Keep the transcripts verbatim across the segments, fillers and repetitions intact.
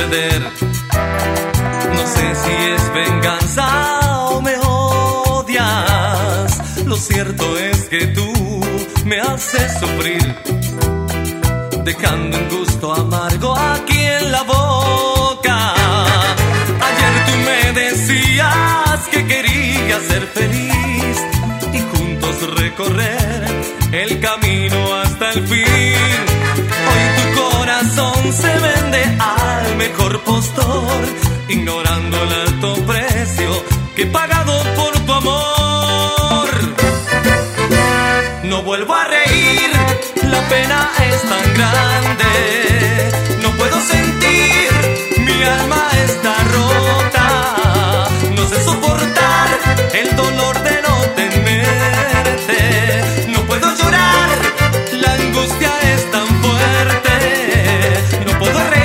perder. No sé si es venganza o me odias. Lo cierto es que tú me haces sufrir, dejando un gusto amargo aquí en la boca. Ayer tú me decías que querías ser feliz y juntos recorrer el camino hasta el fin. Hoy tu corazón se vende al mejor postor, ignorando el alto precio que he pagado por tu amor. No vuelvo a reír, la pena es tan grande. No puedo sentir, mi alma está rota. No sé soportar el dolor de no tenerte. No puedo llorar, la angustia es tan fuerte. No puedo reír.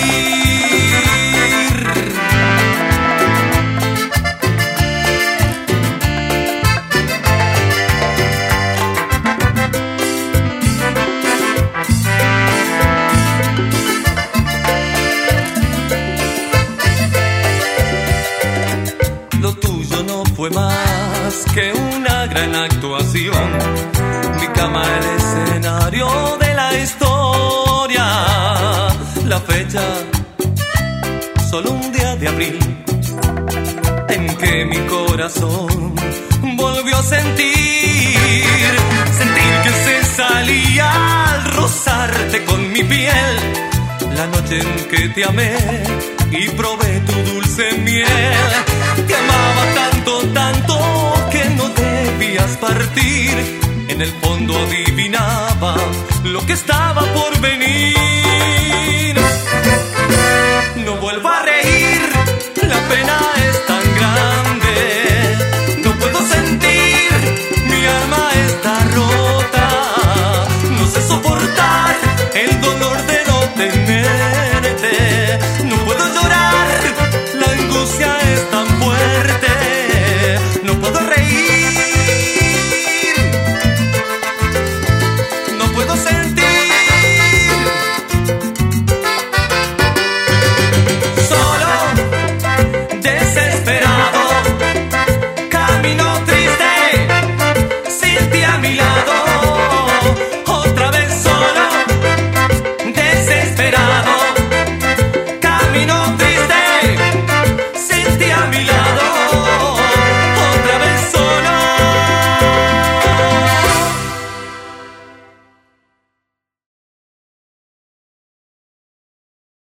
Fue más que una gran actuación, mi cama el escenario de la historia. La fecha, solo un día de abril, en que mi corazón volvió a sentir, sentir que se salía al rozarte con mi piel. La noche en que te amé y probé tu dulce miel. Te amaba tanto, tanto que no debías partir. En el fondo adivinaba lo que estaba por venir.